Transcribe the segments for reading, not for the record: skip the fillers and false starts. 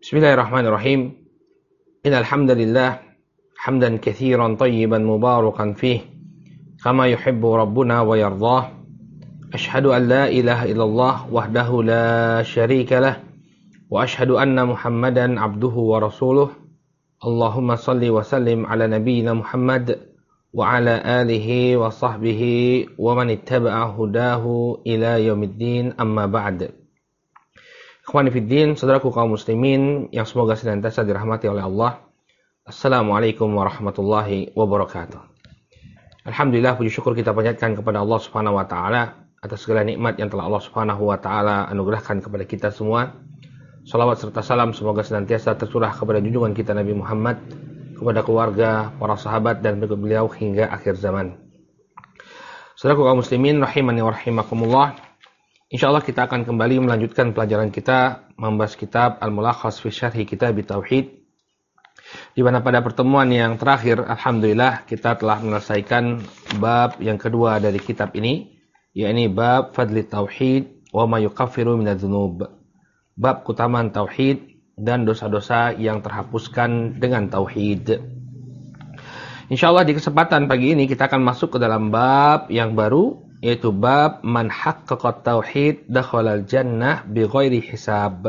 Bismillahirrahmanirrahim. Innal hamdalillah hamdan katsiran tayyiban mubarakan fih kama yuhibbu rabbuna wa yardah. Ashhadu an la ilaha illallah wahdahu la syarika lah wa ashhadu anna Muhammadan abduhu wa rasuluh. Allahumma salli wa sallim ala nabiyyina Muhammad wa ala alihi wa sahbihi wa man ittaba'a hudahu ila yaumiddin, amma ba'd. Ikhwani fiddin, saudaraku kaum muslimin yang semoga senantiasa dirahmati oleh Allah. Assalamualaikum warahmatullahi wabarakatuh. Alhamdulillah, puji syukur kita panjatkan kepada Allah Subhanahu wa taala atas segala nikmat yang telah Allah Subhanahu wa taala anugerahkan kepada kita semua. Salawat serta salam semoga senantiasa tercurah kepada junjungan kita Nabi Muhammad, kepada keluarga, para sahabat dan pengikut beliau hingga akhir zaman. Saudaraku kaum muslimin rahimani wa rahimakumullah. InsyaAllah kita akan kembali melanjutkan pelajaran kita membahas kitab Al-Mulakhas fi Syarhi Kitab Tauhid, di mana pada pertemuan yang terakhir alhamdulillah kita telah menyelesaikan bab yang kedua dari kitab ini, yakni bab Fadli Tauhid wa ma yukaffiru minadz-dzunub. Bab keutamaan tauhid dan dosa-dosa yang terhapuskan dengan tauhid. InsyaAllah di kesempatan pagi ini kita akan masuk ke dalam bab yang baru, yaitu bab man haqqaqa tauhid dakhalal jannah bighairi hisab.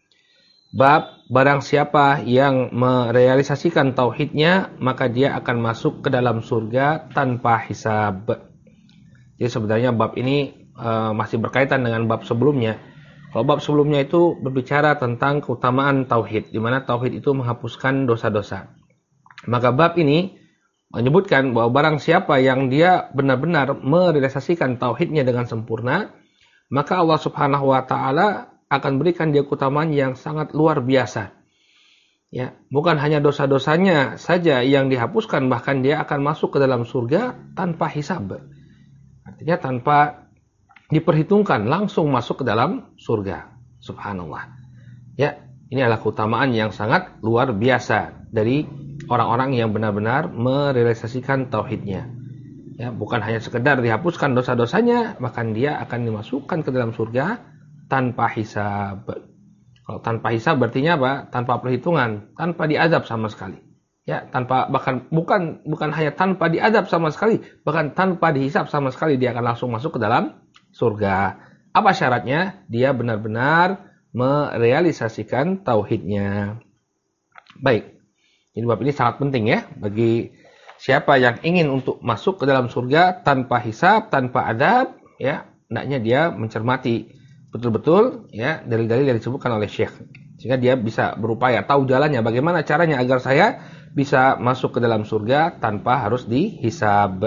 Bab barang siapa yang merealisasikan tauhidnya maka dia akan masuk ke dalam surga tanpa hisab. Jadi sebenarnya bab ini masih berkaitan dengan bab sebelumnya. Kalau bab sebelumnya itu berbicara tentang keutamaan tauhid, di mana tauhid itu menghapuskan dosa-dosa. Maka bab ini menyebutkan bahwa barang siapa yang dia benar-benar merealisasikan tauhidnya dengan sempurna, maka Allah Subhanahu wa taala akan berikan dia keutamaan yang sangat luar biasa. Ya, bukan hanya dosa-dosanya saja yang dihapuskan, bahkan dia akan masuk ke dalam surga tanpa hisab. Artinya tanpa diperhitungkan, langsung masuk ke dalam surga. Subhanallah. Ya, ini adalah keutamaan yang sangat luar biasa dari orang-orang yang benar-benar merealisasikan tauhidnya. Ya, bukan hanya sekedar dihapuskan dosa-dosanya, bahkan dia akan dimasukkan ke dalam surga tanpa hisab. Kalau tanpa hisab berarti apa? Tanpa perhitungan, tanpa diazab sama sekali. Ya, tanpa bukan hanya tanpa diazab sama sekali, bahkan tanpa dihisab sama sekali dia akan langsung masuk ke dalam surga. Apa syaratnya? Dia benar-benar merealisasikan tauhidnya. Baik. Jadi bab ini sangat penting ya bagi siapa yang ingin untuk masuk ke dalam surga tanpa hisab, tanpa adab, ya, hendaknya dia mencermati betul-betul ya dalil-dalil yang disebutkan oleh Syekh, sehingga dia bisa berupaya tahu jalannya, bagaimana caranya agar saya bisa masuk ke dalam surga tanpa harus dihisab.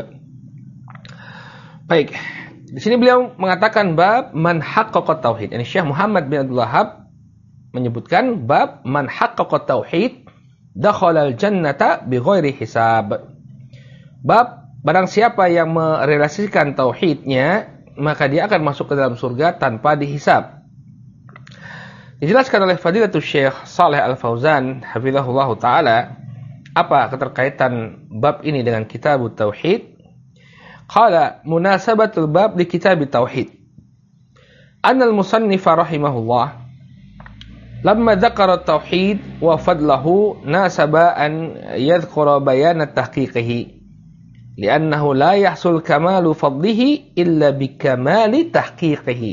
Baik, di sini beliau mengatakan bab man haqqaqa tauhid. Ini Syekh Muhammad bin Abdul Wahhab menyebutkan bab man haqqaqa tauhid dakhalal jannata bighairi hisab. Bab barang siapa yang merealisasikan tauhidnya maka dia akan masuk ke dalam surga tanpa dihisab. Dijelaskan oleh Fadilatul Syekh Shalih Al-Fauzan hafizahullah taala apa keterkaitan bab ini dengan kitab tauhid. Qala munasabatul bab li kitab tauhid. Anal musannifa rahimahullah lamma dzakara at-tauhid wa fadlahu nasaba an yadhkura bayan tahqiqihi li'annahu la yahsul kamalu fadlihi illa bikamali tahqiqihi.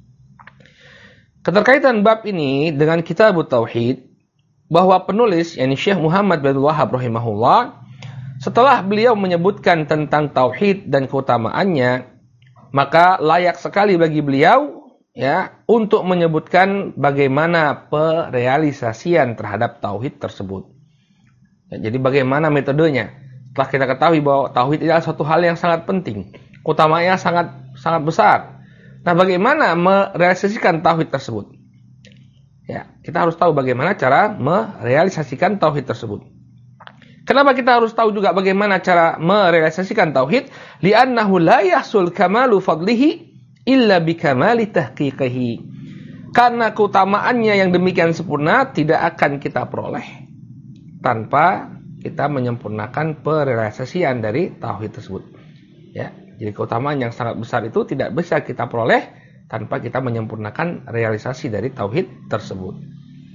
Keterkaitan bab ini dengan kitab tauhid, bahwa penulis yakni Syekh Muhammad bin Wahhab rahimahullah setelah beliau menyebutkan tentang tauhid dan keutamaannya, maka layak sekali bagi beliau ya untuk menyebutkan bagaimana perealisasian terhadap tauhid tersebut. Ya, jadi bagaimana metodenya? Setelah kita ketahui bahwa tauhid adalah suatu hal yang sangat penting, keutamaannya sangat besar. Nah, bagaimana merealisasikan tauhid tersebut? Ya, kita harus tahu bagaimana cara merealisasikan tauhid tersebut. Kenapa kita harus tahu juga bagaimana cara merealisasikan tauhid? Li'annahu la yahsul kamalu fadlihi illa bikamali tahqiqihi. Karena keutamaannya yang demikian sempurna tidak akan kita peroleh tanpa kita menyempurnakan perealisasian dari tauhid tersebut. Ya, jadi keutamaan yang sangat besar itu tidak bisa kita peroleh tanpa kita menyempurnakan realisasi dari tauhid tersebut.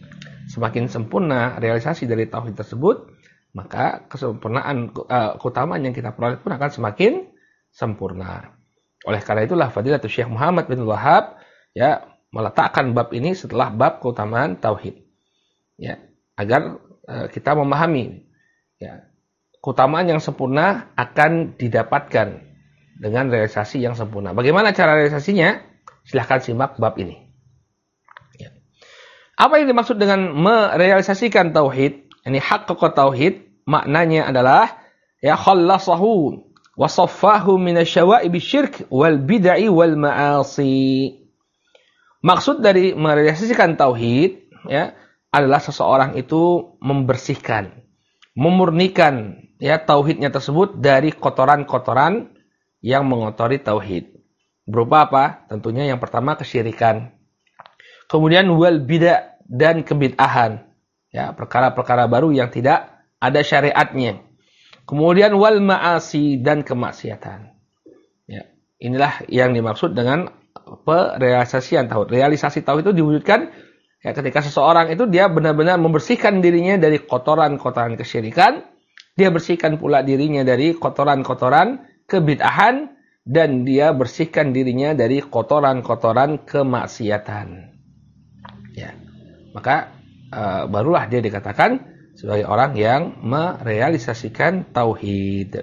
semakin sempurna realisasi dari tauhid tersebut, maka kesempurnaan keutamaan yang kita peroleh pun akan semakin sempurna. Oleh karena itulah Fadilatul Syekh Muhammad bin Wahab ya meletakkan bab ini setelah bab keutamaan tauhid. Ya, agar kita memahami ya keutamaan yang sempurna akan didapatkan dengan realisasi yang sempurna. Bagaimana cara realisasinya? Silahkan simak bab ini. Ya. Apa yang dimaksud dengan merealisasikan tauhid? Ini haqqaq tauhid, maknanya adalah ya khallasahu wa saffahu minasyawa'ibi syirk wal bid'i wal ma'asi. Maksud dari merealisasikan tauhid ya adalah seseorang itu membersihkan, memurnikan ya tauhidnya tersebut dari kotoran-kotoran yang mengotori tauhid. Berupa apa? Tentunya yang pertama kesyirikan. Kemudian wal bid'ah dan kebid'ahan. Ya, perkara-perkara baru yang tidak ada syariatnya. Kemudian wal ma'asi dan kemaksiatan. Ya, inilah yang dimaksud dengan perealisasian tauhid. Realisasi tauhid itu diwujudkan ya ketika seseorang itu dia benar-benar membersihkan dirinya dari kotoran-kotoran kesyirikan, dia bersihkan pula dirinya dari kotoran-kotoran kebid'ahan, dan dia bersihkan dirinya dari kotoran-kotoran kemaksiatan. Ya, maka barulah dia dikatakan sebagai orang yang merealisasikan tauhid.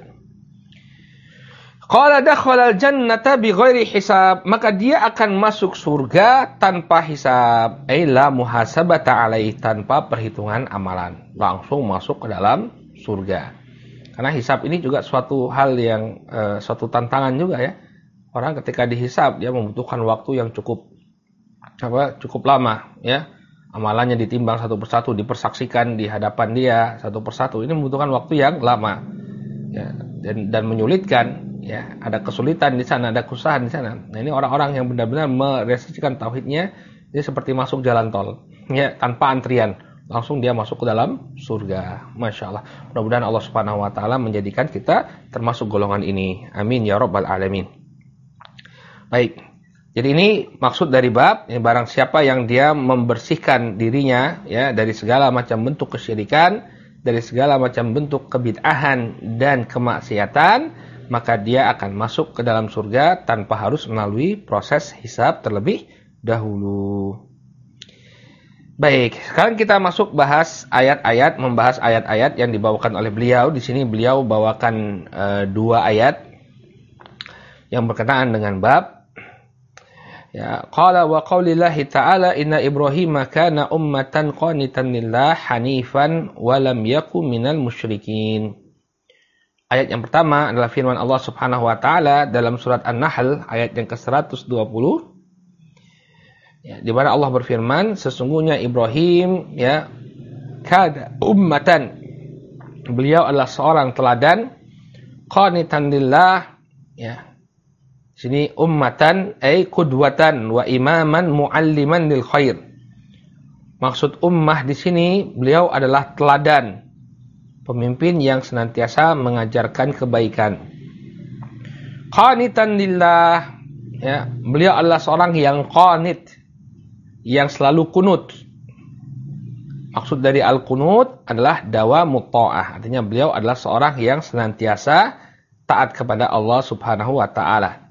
Qala dakhala al-jannata bighairi hisab, maka dia akan masuk surga tanpa hisab, la muhasabata alaihi, tanpa perhitungan amalan, langsung masuk ke dalam surga. Karena hisab ini juga suatu hal yang suatu tantangan juga ya. Orang ketika dihisab dia membutuhkan waktu yang cukup lama ya. Amalannya ditimbang satu persatu, dipersaksikan di hadapan dia satu persatu. Ini membutuhkan waktu yang lama. Ya, dan menyulitkan ya. Ada kesulitan di sana, ada kesusahan di sana. Nah, ini orang-orang yang benar-benar merealisasikan tauhidnya, dia seperti masuk jalan tol ya, tanpa antrian. Langsung dia masuk ke dalam surga. Masya Allah. Mudah-mudahan Allah Subhanahu Wa Taala menjadikan kita termasuk golongan ini. Amin ya Rabbal Alamin. Baik. Jadi ini maksud dari bab. Ini barang siapa yang dia membersihkan dirinya ya dari segala macam bentuk kesyirikan, dari segala macam bentuk kebid'ahan dan kemaksiatan, maka dia akan masuk ke dalam surga tanpa harus melalui proses hisab terlebih dahulu. Baik, sekarang kita masuk membahas ayat-ayat yang dibawakan oleh beliau. Di sini beliau bawakan 2 ayat yang berkenaan dengan bab. Ya, qala wa qaulillahi ta'ala inna Ibrahima kana ummatan qanitan lillah hanifan wa lam yakun minal musyrikin. Ayat yang pertama adalah firman Allah Subhanahu wa taala dalam surat An-Nahl ayat yang ke-120. Ya, di mana Allah berfirman, sesungguhnya Ibrahim ya kada ummatan, beliau adalah seorang teladan, qanitan lillah ya. Sini ummatan ay qudwatan wa imaman mualliman lil khair. Maksud ummah di sini beliau adalah teladan, pemimpin yang senantiasa mengajarkan kebaikan. Qanitan lillah ya, beliau adalah seorang yang qanit, yang selalu kunut. Maksud dari al-kunut adalah dawamut ta'ah. Artinya beliau adalah seorang yang senantiasa taat kepada Allah Subhanahu wa taala.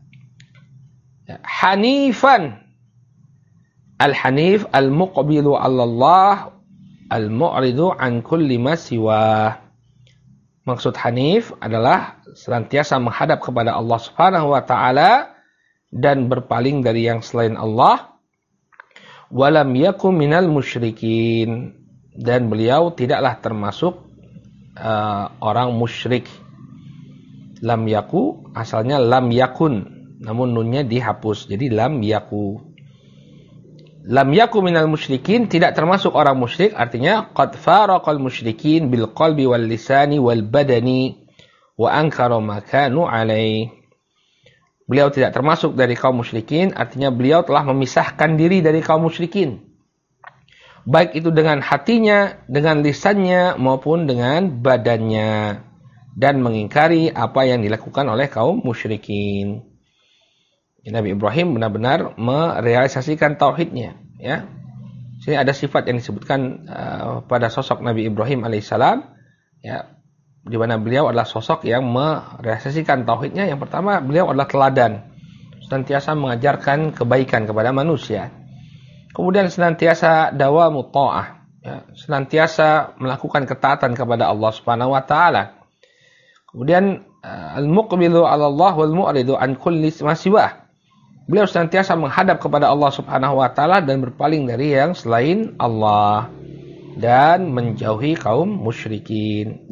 Hanifan. Al-hanif al-muqbilu 'ala Allah, al-mu'ridu an kulli ma siwa. Maksud hanif adalah senantiasa menghadap kepada Allah Subhanahu wa taala dan berpaling dari yang selain Allah. Walam yakum minal musyrikin, dan beliau tidaklah termasuk orang musyrik. Lam yaku asalnya lam yakun, namun nunnya dihapus jadi lam yaku. Lam yaku minal musyrikin, tidak termasuk orang musyrik, artinya qad faraqal musyrikin bil qalbi wal lisani wal badani wa ankara ma kanu alaihi. Beliau tidak termasuk dari kaum musyrikin, artinya beliau telah memisahkan diri dari kaum musyrikin. Baik itu dengan hatinya, dengan lisannya, maupun dengan badannya. Dan mengingkari apa yang dilakukan oleh kaum musyrikin. Nabi Ibrahim benar-benar merealisasikan tauhidnya. Ya. Sini ada sifat yang disebutkan pada sosok Nabi Ibrahim alaihissalam, ya, di mana beliau adalah sosok yang merealisasikan tauhidnya. Yang pertama, beliau adalah teladan, senantiasa mengajarkan kebaikan kepada manusia. Kemudian senantiasa dawamut ta'ah, ya, senantiasa melakukan ketaatan kepada Allah Subhanahu wa taala. Kemudian al-muqbilu 'ala Allah wal mu'ridu an kulli ma siwah. Beliau senantiasa menghadap kepada Allah Subhanahu wa taala dan berpaling dari yang selain Allah dan menjauhi kaum musyrikin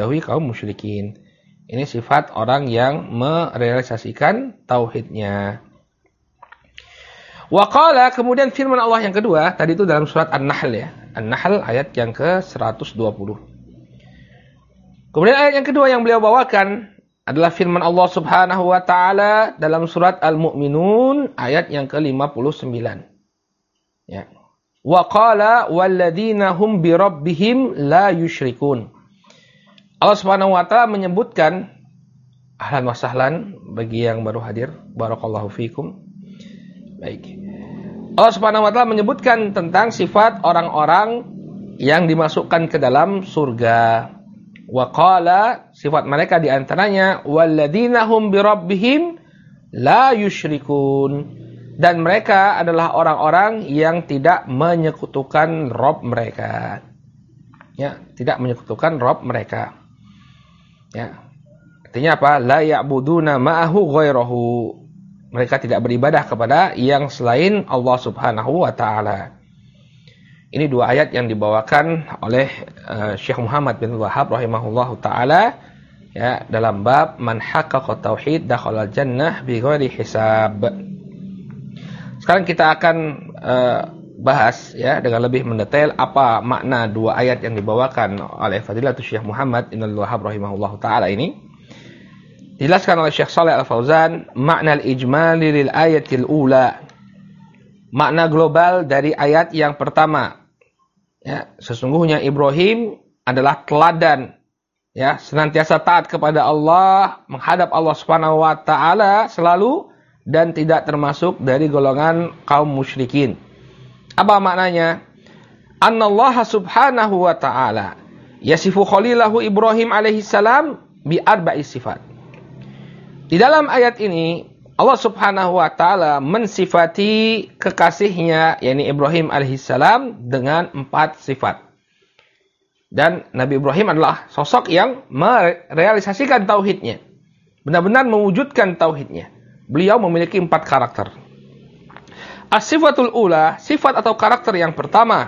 Ini sifat orang yang merealisasikan tauhidnya. Wa qala, kemudian firman Allah yang kedua, tadi itu dalam surat An-Nahl ya. An-Nahl ayat yang ke-120. Kemudian ayat yang kedua yang beliau bawakan adalah firman Allah Subhanahu wa taala dalam surat Al-Mu'minun ayat yang ke-59. Ya. Wa qala walladzina hum bi rabbihim la yusyrikun. Allah Subhanahu wa taala menyebutkan, ahlan wa sahlan bagi yang baru hadir, barakallahu fikum. Baik. Allah Subhanahu wa taala menyebutkan tentang sifat orang-orang yang dimasukkan ke dalam surga. Wa qala, sifat mereka di antaranya walladzina hum bi rabbihim la yusyrikun, dan mereka adalah orang-orang yang tidak menyekutukan Rabb mereka. Ya, tidak menyekutukan Rabb mereka. Ya. Artinya apa? La ya'buduna ma'ahu ghairahu. Mereka tidak beribadah kepada yang selain Allah Subhanahu wa taala. Ini dua ayat yang dibawakan oleh Syekh Muhammad bin Wahab rahimahullahu taala, ya, dalam bab man haqqaqa tauhid dakhala jannah bighairi hisab. Sekarang kita akan bahas, ya, dengan lebih mendetail apa makna dua ayat yang dibawakan oleh Fadilatul Syekh Muhammad bin Wahab rahimahullahu taala ini. Dijelaskan oleh Syekh Shalih Al-Fauzan, makna al-ijmali lil ayatil ula. Makna global dari ayat yang pertama. Ya, sesungguhnya Ibrahim adalah teladan, ya, senantiasa taat kepada Allah, menghadap Allah Subhanahu wa taala selalu dan tidak termasuk dari golongan kaum musyrikin. Apa maknanya? Annallaha Subhanahu wa taala yasifu khalilahu Ibrahim alaihi salam bi arba'i sifat. Di dalam ayat ini Allah Subhanahu wa taala mensifati kekasihnya, yakni Ibrahim alaihissalam, dengan 4 sifat. Dan Nabi Ibrahim adalah sosok yang merealisasikan tauhidnya, benar-benar mewujudkan tauhidnya. Beliau memiliki 4 karakter. As-sifatul ula, sifat atau karakter yang pertama,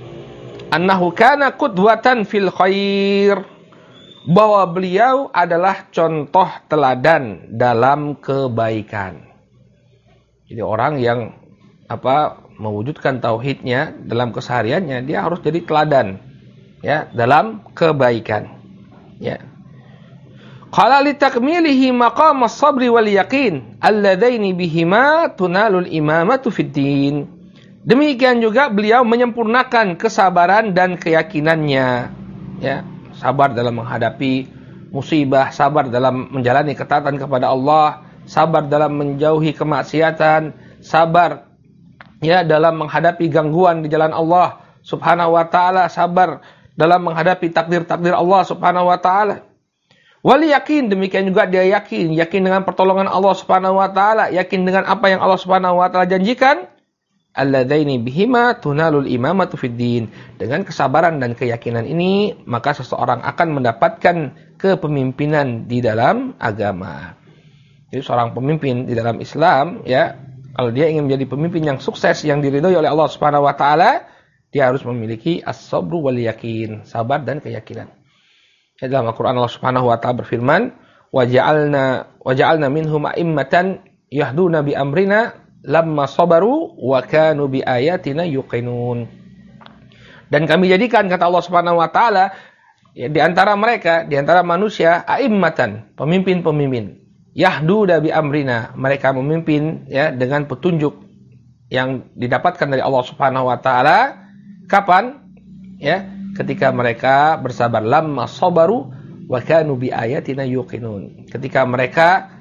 annahu kana qudwatan fil khair, bahwa beliau adalah contoh teladan dalam kebaikan. Jadi orang yang mewujudkan tauhidnya dalam kesehariannya, dia harus jadi teladan, ya, dalam kebaikan. Ya. Qala li takmilihi maqam as-sabri wal yaqin alladzaini bihima tunalul imamatu fid din. Demikian juga beliau menyempurnakan kesabaran dan keyakinannya, ya. Sabar dalam menghadapi musibah, sabar dalam menjalani ketaatan kepada Allah, sabar dalam menjauhi kemaksiatan, sabar, ya, dalam menghadapi gangguan di jalan Allah Subhanahu wa taala, sabar dalam menghadapi takdir-takdir Allah Subhanahu wa taala. Wal yakin, demikian juga dia yakin dengan pertolongan Allah Subhanahu wa taala, yakin dengan apa yang Allah Subhanahu wa taala janjikan. Alladzaini bihima tunalul imamatu fid din. Dengan kesabaran dan keyakinan ini, maka seseorang akan mendapatkan kepemimpinan di dalam agama. Jadi seorang pemimpin di dalam Islam, ya, kalau dia ingin menjadi pemimpin yang sukses, yang diridhoi oleh Allah Subhanahu wa taala, dia harus memiliki as-sabru wal yakin, sabar dan keyakinan. Ya, dalam Al-Qur'an Allah Subhanahu wa taala berfirman, waja'alna minhum a'immatan yahduna bi amrina lamma sabaru wa kanu bi ayatina yuqinun. Dan kami jadikan, kata Allah Subhanahu wa taala, ya, di antara mereka, di antara manusia, a'immatan, pemimpin-pemimpin. Yahduda bi amrina, mereka memimpin, ya, dengan petunjuk yang didapatkan dari Allah Subhanahu wa taala. Kapan? Ya, ketika mereka bersabar. Lamma sabaru wa kanu bi ayatina yuqinun. Ketika mereka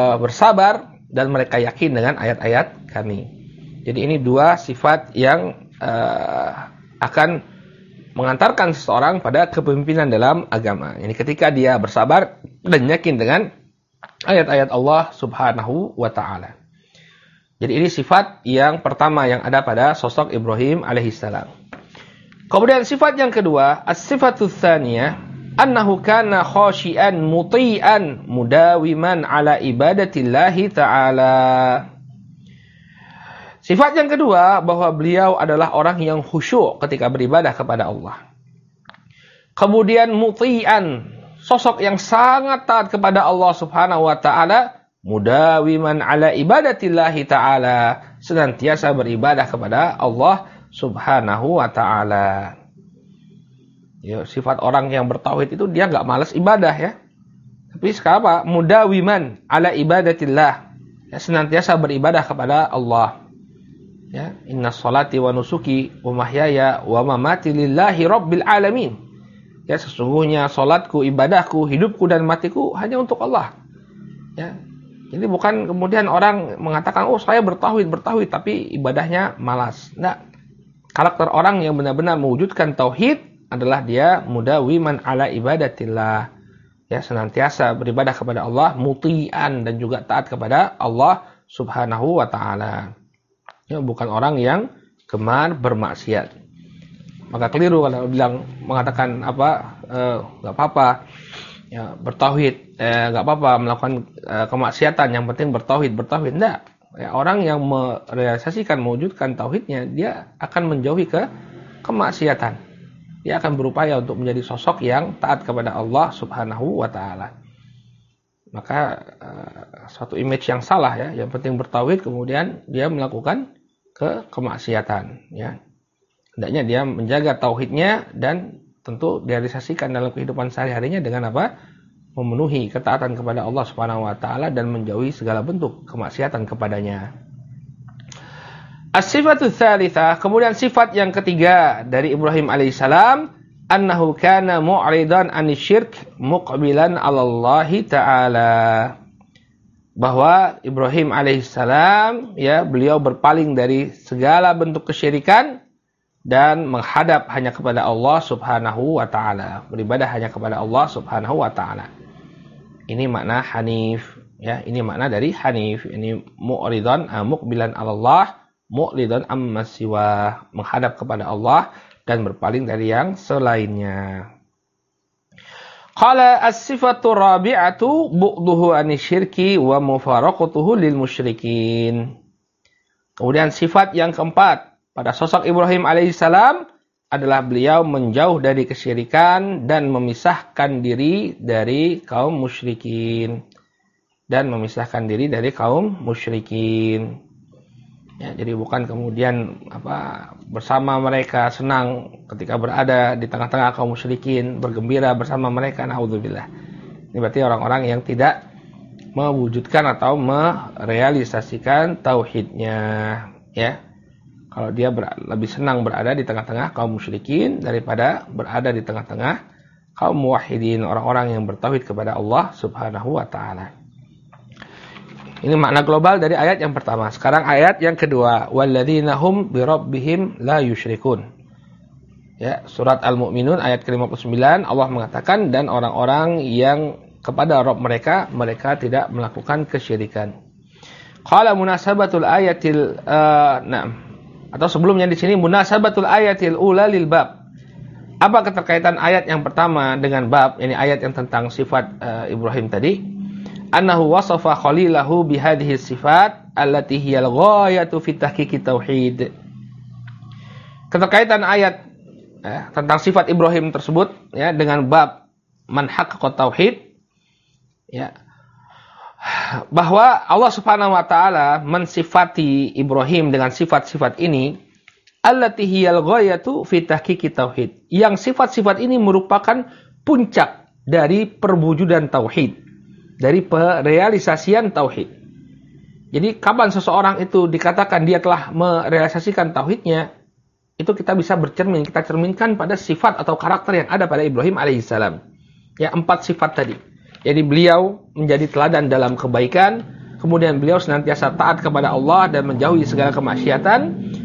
bersabar dan mereka yakin dengan ayat-ayat kami. Jadi ini 2 sifat yang akan mengantarkan seseorang pada kepemimpinan dalam agama. Ini ketika dia bersabar dan yakin dengan ayat-ayat Allah Subhanahu wa taala. Jadi ini sifat yang pertama yang ada pada sosok Ibrahim alaihissalam. Kemudian sifat yang kedua, as-sifatus tsaniyah, annahu kana khashian muti'an mudawiman ala ibadatillahi ta'ala. Sifat yang kedua, bahwa beliau adalah orang yang khusyuk ketika beribadah kepada Allah. Kemudian muti'an, sosok yang sangat taat kepada Allah Subhanahu wa taala, mudawiman ala ibadatillahi ta'ala, senantiasa beribadah kepada Allah Subhanahu wa ta'ala. Ya, sifat orang yang bertauhid itu dia enggak malas ibadah ya. Tapi sekarang apa? Mudawiman ala ibadatillah. Ya, senantiasa beribadah kepada Allah. Ya, inna sholati wa nusuki wa mahyaya wa mamati lillahi rabbil alamin. Ya, sesungguhnya salatku, ibadahku, hidupku dan matiku hanya untuk Allah. Ya. Jadi bukan kemudian orang mengatakan, oh saya bertauhid, tapi ibadahnya malas. Enggak. Karakter orang yang benar-benar mewujudkan tauhid adalah dia mudawiman ala ibadatillah. Ya, senantiasa beribadah kepada Allah, muti'an, dan juga taat kepada Allah Subhanahu wa taala. Ya, bukan orang yang gemar bermaksiat. Maka keliru kalau mengatakan enggak apa-apa. Ya, bertauhid, enggak apa-apa melakukan kemaksiatan, yang penting bertauhid. Enggak. Ya, orang yang merealisasikan, mewujudkan tauhidnya, dia akan menjauhi kemaksiatan. Dia akan berupaya untuk menjadi sosok yang taat kepada Allah Subhanahu wa taala. Maka suatu image yang salah ya, yang penting bertauhid kemudian dia melakukan kemaksiatan ya. Hendaknya dia menjaga tauhidnya dan tentu direalisasikan dalam kehidupan sehari-harinya dengan apa? Memenuhi ketaatan kepada Allah Subhanahu wa taala dan menjauhi segala bentuk kemaksiatan kepadanya. As-sifatus tsalitsah, kemudian sifat yang ketiga dari Ibrahim alaihissalam, annahu kana mu'ridan 'anisyirk muqbilan 'ala Allah taala. Bahwa Ibrahim alaihissalam ya, beliau berpaling dari segala bentuk kesyirikan dan menghadap hanya kepada Allah Subhanahu wa taala, beribadah hanya kepada Allah Subhanahu wa taala. Ini makna hanif ya, ini makna dari hanif. Ini mu'ridan muqbilan 'ala Allah, mu'ridan amma siwa, menghadap kepada Allah dan berpaling dari yang selainnya. Qala as-sifatu rabi'atu bu'duhu anisyirki wa mufaraqatuhu lil musyrikin. Kemudian sifat yang keempat pada sosok Ibrahim alaihissalam adalah beliau menjauh dari kesyirikan dan memisahkan diri dari kaum musyrikin. Ya, jadi bukan kemudian bersama mereka, senang ketika berada di tengah-tengah kaum musyrikin, bergembira bersama mereka. Naudzubillah. Ini berarti orang-orang yang tidak mewujudkan atau merealisasikan tauhidnya. Ya. Kalau dia lebih senang berada di tengah-tengah kaum musyrikin daripada berada di tengah-tengah kaum muwahhidin, orang-orang yang bertauhid kepada Allah Subhanahu wa taala. Ini makna global dari ayat yang pertama. Sekarang ayat yang kedua, walladzina hum birabbihim la yusyrikun. Ya, surat Al-Mu'minun ayat ke-59 Allah mengatakan, dan orang-orang yang kepada Rabb mereka tidak melakukan kesyirikan. Qala munasabatul ayatil atau sebelumnya di sini munasabatul ayatil ula lil bab. Apa keterkaitan ayat yang pertama dengan bab, ini ayat yang tentang sifat Ibrahim tadi? Annahu wasafa khalilahu bihadhihi sifat allati hiyal ghayatu fi tahqiqi tauhid. Keterkaitan ayat tentang sifat Ibrahim tersebut ya dengan bab man haqqaqa tauhid ya, bahwa Allah Subhanahu wa taala mensifati Ibrahim dengan sifat-sifat ini, allati hiyal ghayatu fi tahqiqi tauhid, yang sifat-sifat ini merupakan puncak dari perwujudan tauhid, dari perealisasian tauhid. Jadi kapan seseorang itu dikatakan dia telah merealisasikan tauhidnya, itu kita bisa kita cerminkan pada sifat atau karakter yang ada pada Ibrahim alaihissalam. Ya, 4 sifat tadi. Jadi beliau menjadi teladan dalam kebaikan, kemudian beliau senantiasa taat kepada Allah dan menjauhi segala kemaksiatan,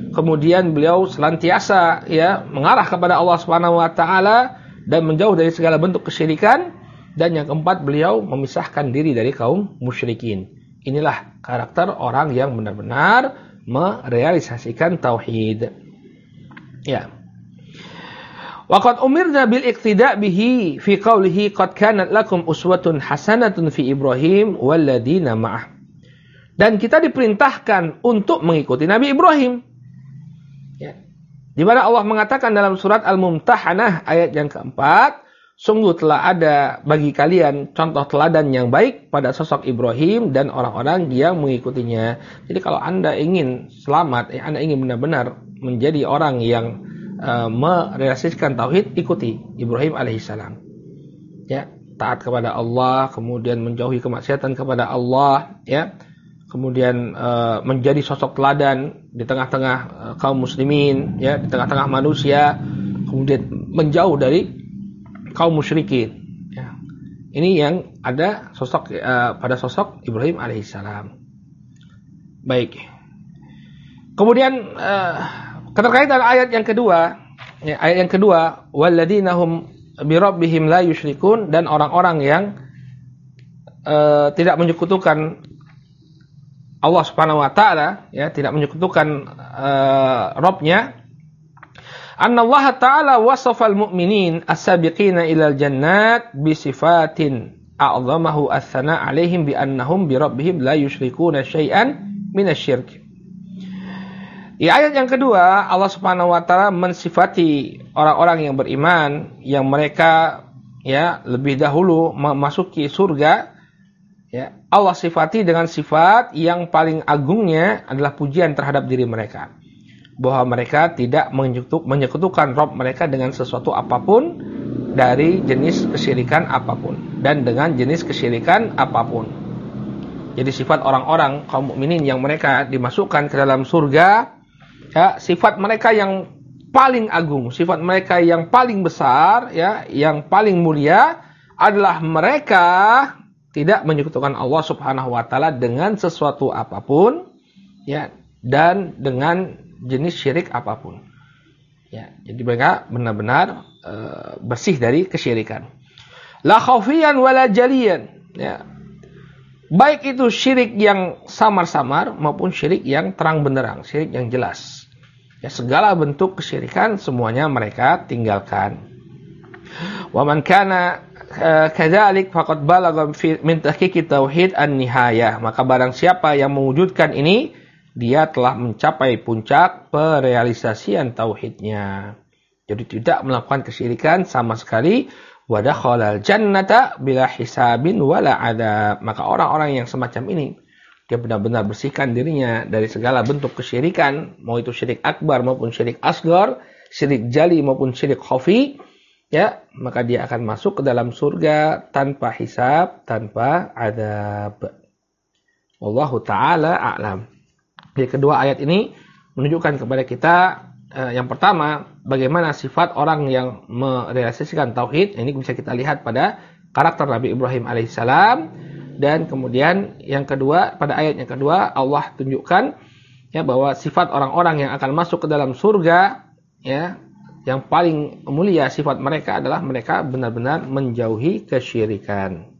kemudian beliau senantiasa ya mengarah kepada Allah Subhanahu wa taala dan menjauh dari segala bentuk kesyirikan, dan yang keempat beliau memisahkan diri dari kaum musyrikin. Inilah karakter orang yang benar-benar merealisasikan tauhid. Ya. Waqad umirna bil iqtida' bihi fi qawlihi qad kanat lakum uswatun hasanatun fi Ibrahim walladina ma'ah. Dan kita diperintahkan untuk mengikuti Nabi Ibrahim. Ya. Di mana Allah mengatakan dalam surat Al-Mumtahanah ayat yang keempat, sungguh telah ada bagi kalian contoh teladan yang baik pada sosok Ibrahim dan orang-orang yang mengikutinya. Jadi kalau Anda ingin selamat, Anda ingin benar-benar menjadi orang yang merealisasikan tauhid, ikuti Ibrahim alaihissalam. Ya, taat kepada Allah, kemudian menjauhi kemaksiatan kepada Allah, ya. Kemudian menjadi sosok teladan di tengah-tengah kaum muslimin, ya, di tengah-tengah manusia, kemudian menjauh dari kaum musyrikin. Ya. Ini yang ada sosok pada sosok Ibrahim alaihissalam. Baik. Kemudian keterkaitan ayat yang kedua, ya, ayat yang kedua, walladzina hum bi rabbihim la yusyrikun, dan orang-orang yang tidak menyekutukan Allah Subhanahu wa taala, ya, tidak menyekutukan Rabb-nya. Annallaha ta'ala wasafal mu'minin as-sabiqina ilal jannat bi sifatin a'zamahu ats-tsana' 'alaihim bi annahum bi rabbihim la yusyrikuna syai'an minasyirk. Di ayat yang kedua, Allah Subhanahu wa taala mensifati orang-orang yang beriman yang mereka ya lebih dahulu memasuki surga. Ya, Allah sifati dengan sifat yang paling agungnya adalah pujian terhadap diri mereka. Bahwa mereka tidak menyekutukan Rabb mereka dengan sesuatu apapun dari jenis kesyirikan apapun dan dengan jenis kesyirikan apapun. Jadi sifat orang-orang kaum mukminin yang mereka dimasukkan ke dalam surga, ya, sifat mereka yang paling agung, sifat mereka yang paling besar, ya, yang paling mulia adalah mereka tidak menyekutukan Allah Subhanahu wa taala dengan sesuatu apapun, ya, dan dengan jenis syirik apapun. Ya, jadi mereka benar-benar bersih dari kesyirikan. La khaufiyan wala jaliyan, ya. Baik itu syirik yang samar-samar maupun syirik yang terang benderang, syirik yang jelas. Ya, segala bentuk kesyirikan semuanya mereka tinggalkan. Wa man kana kadzalik faqad balagha min tahqiqi tauhid an-nihayah. Maka barang siapa yang mewujudkan ini, dia telah mencapai puncak perealisasian tauhidnya. Jadi tidak melakukan kesyirikan sama sekali. Wa dakhalal jannata bila hisabin wala adab. Maka orang-orang yang semacam ini, dia benar-benar bersihkan dirinya dari segala bentuk kesyirikan, mau itu syirik akbar maupun syirik asgar, syirik jali maupun syirik khafi, ya, maka dia akan masuk ke dalam surga tanpa hisab, tanpa adab. Wallahu ta'ala a'lam. Di kedua ayat ini menunjukkan kepada kita yang pertama, bagaimana sifat orang yang merealisasikan tauhid. Ini bisa kita lihat pada karakter Nabi Ibrahim alaihissalam. Dan kemudian yang kedua, pada ayat yang kedua Allah tunjukkan ya bahwa sifat orang-orang yang akan masuk ke dalam surga, ya, yang paling mulia sifat mereka adalah mereka benar-benar menjauhi kesyirikan.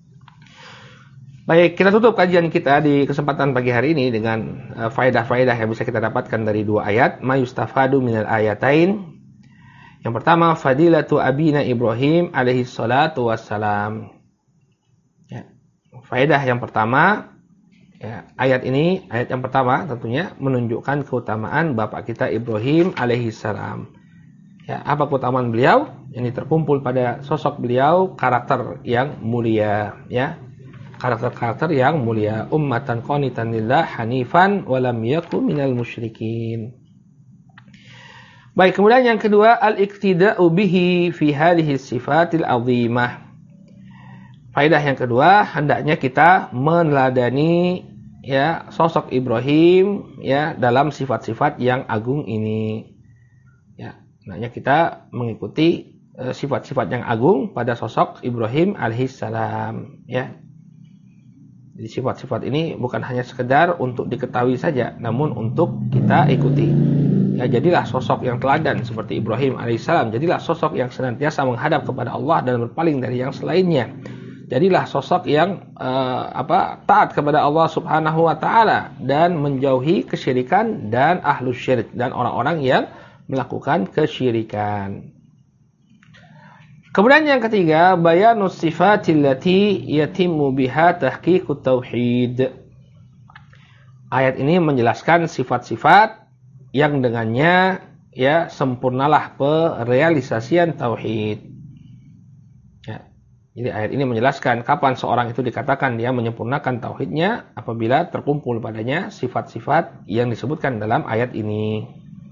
Baik, kita tutup kajian kita di kesempatan pagi hari ini dengan faedah-faedah yang bisa kita dapatkan dari dua ayat. Ma yustafadu minal ayatain. Yang pertama, fadilatu abina Ibrahim alaihi salatu wassalam. Ya. Faedah yang pertama, ya, ayat ini, ayat yang pertama tentunya menunjukkan keutamaan bapak kita Ibrahim alaihi salam. Ya, apa keutamaan beliau? Ini terkumpul pada sosok beliau, karakter yang mulia, ya. Karakter-karakter yang mulia. Ummatan qanitan lillah hanifan wa lam yakun minal musyrikin. Baik, kemudian yang kedua, al-iqtida'u bihi fi hadhihi sifatil 'azimah. Faedah yang kedua, hendaknya kita meneladani ya sosok Ibrahim ya dalam sifat-sifat yang agung ini. Ya, hendaknya kita mengikuti sifat-sifat yang agung pada sosok Ibrahim alaihissalam, ya. Jadi sifat-sifat ini bukan hanya sekedar untuk diketahui saja, namun untuk kita ikuti. Ya, jadilah sosok yang teladan seperti Ibrahim alaihissalam. Jadilah sosok yang senantiasa menghadap kepada Allah dan berpaling dari yang selainnya. Jadilah sosok yang taat kepada Allah Subhanahu wa taala dan menjauhi kesyirikan dan ahlus syirik dan orang-orang yang melakukan kesyirikan. Kemudian yang ketiga, bayanus sifatil lati yatimmu biha tahqiqut tauhid. Ayat ini menjelaskan sifat-sifat yang dengannya ya sempurnalah perealisasian tauhid. Ya. Jadi ayat ini menjelaskan kapan seorang itu dikatakan dia menyempurnakan tauhidnya apabila terkumpul padanya sifat-sifat yang disebutkan dalam ayat ini.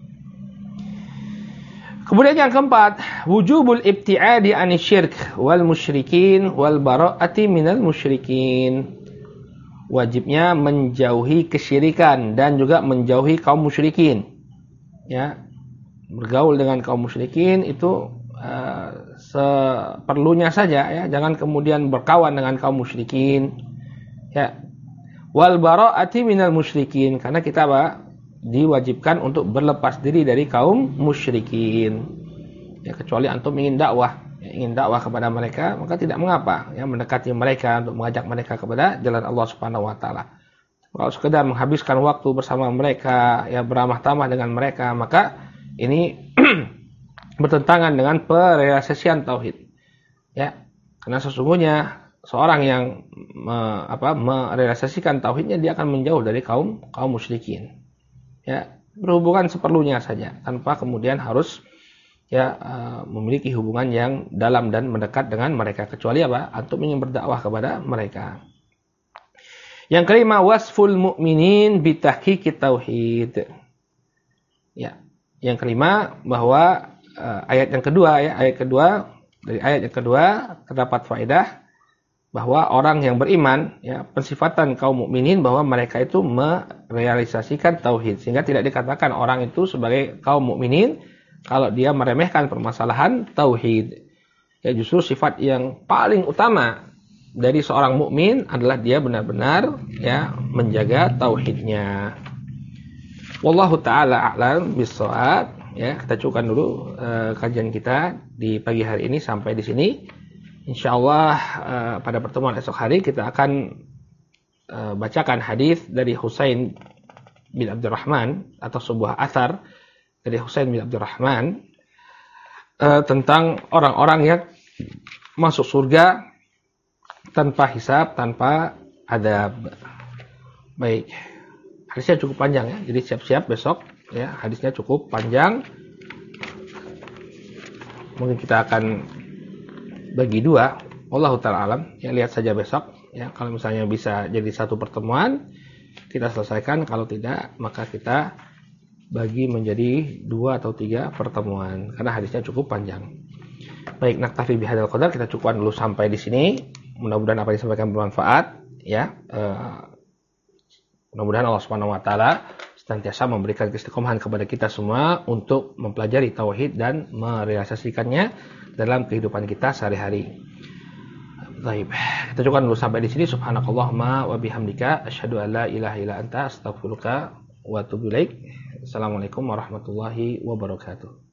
Kemudian yang keempat, wujubul ibti'adi anisyirk wal musyrikin wal bara'ati minal musyrikin. Wajibnya menjauhi kesyirikan dan juga menjauhi kaum musyrikin. Ya, bergaul dengan kaum musyrikin itu seperlunya saja ya, jangan kemudian berkawan dengan kaum musyrikin. Ya. Wal bara'ati minal musyrikin, karena kita diwajibkan untuk berlepas diri dari kaum musyrikin. Ya, kecuali antum ingin dakwah kepada mereka, maka tidak mengapa ya mendekati mereka untuk mengajak mereka kepada jalan Allah Subhanahu wa taala. Kalau sekedar menghabiskan waktu bersama mereka, ya beramah tamah dengan mereka, maka ini bertentangan dengan perealisasian tauhid. Ya, karena sesungguhnya seorang yang merealisasikan tauhidnya, dia akan menjauh dari kaum musyrikin. Ya, berhubungan seperlunya saja tanpa kemudian harus memiliki hubungan yang dalam dan mendekat dengan mereka, kecuali antum ingin berdakwah kepada mereka. Yang kelima, wasful mu'minin bitahqiqit tauhid. Ya, yang kelima bahwa ayat kedua terdapat faedah bahwa orang yang beriman, ya, pensifatan kaum mukminin bahwa mereka itu merealisasikan tauhid, sehingga tidak dikatakan orang itu sebagai kaum mukminin kalau dia meremehkan permasalahan tauhid. Ya, justru sifat yang paling utama dari seorang mukmin adalah dia benar-benar ya menjaga tauhidnya. Wallahu taala a'lam bissawab. Ya, kita cukupkan dulu kajian kita di pagi hari ini sampai di sini. Insyaallah pada pertemuan esok hari kita akan bacakan hadis dari Husain bin Abdurrahman atau sebuah athar dari Husain bin Abdurrahman tentang orang-orang yang masuk surga tanpa hisab, tanpa adab. Baik, hadisnya cukup panjang ya, jadi siap-siap besok ya, hadisnya cukup panjang. Mungkin kita akan bagi dua, wallahu ta'ala alam, ya lihat saja besok ya. Kalau misalnya bisa jadi satu pertemuan kita selesaikan, kalau tidak maka kita bagi menjadi 2 atau 3 pertemuan karena hadisnya cukup panjang. Baik, naktafi bihadzal qadar, kita cukupkan dulu sampai di sini. Mudah-mudahan apa yang disampaikan bermanfaat ya. Mudah-mudahan Allah Subhanahu wa taala senantiasa memberikan keistiqomahan kepada kita semua untuk mempelajari tauhid dan merealisasikannya dalam kehidupan kita sehari-hari. Baik, kita cukupkan dulu sampai di sini. Subhanakallahumma wa bihamdika asyhadu an la ilaha illa anta astaghfiruka wa atubu ilaik. Assalamualaikum warahmatullahi wabarakatuh.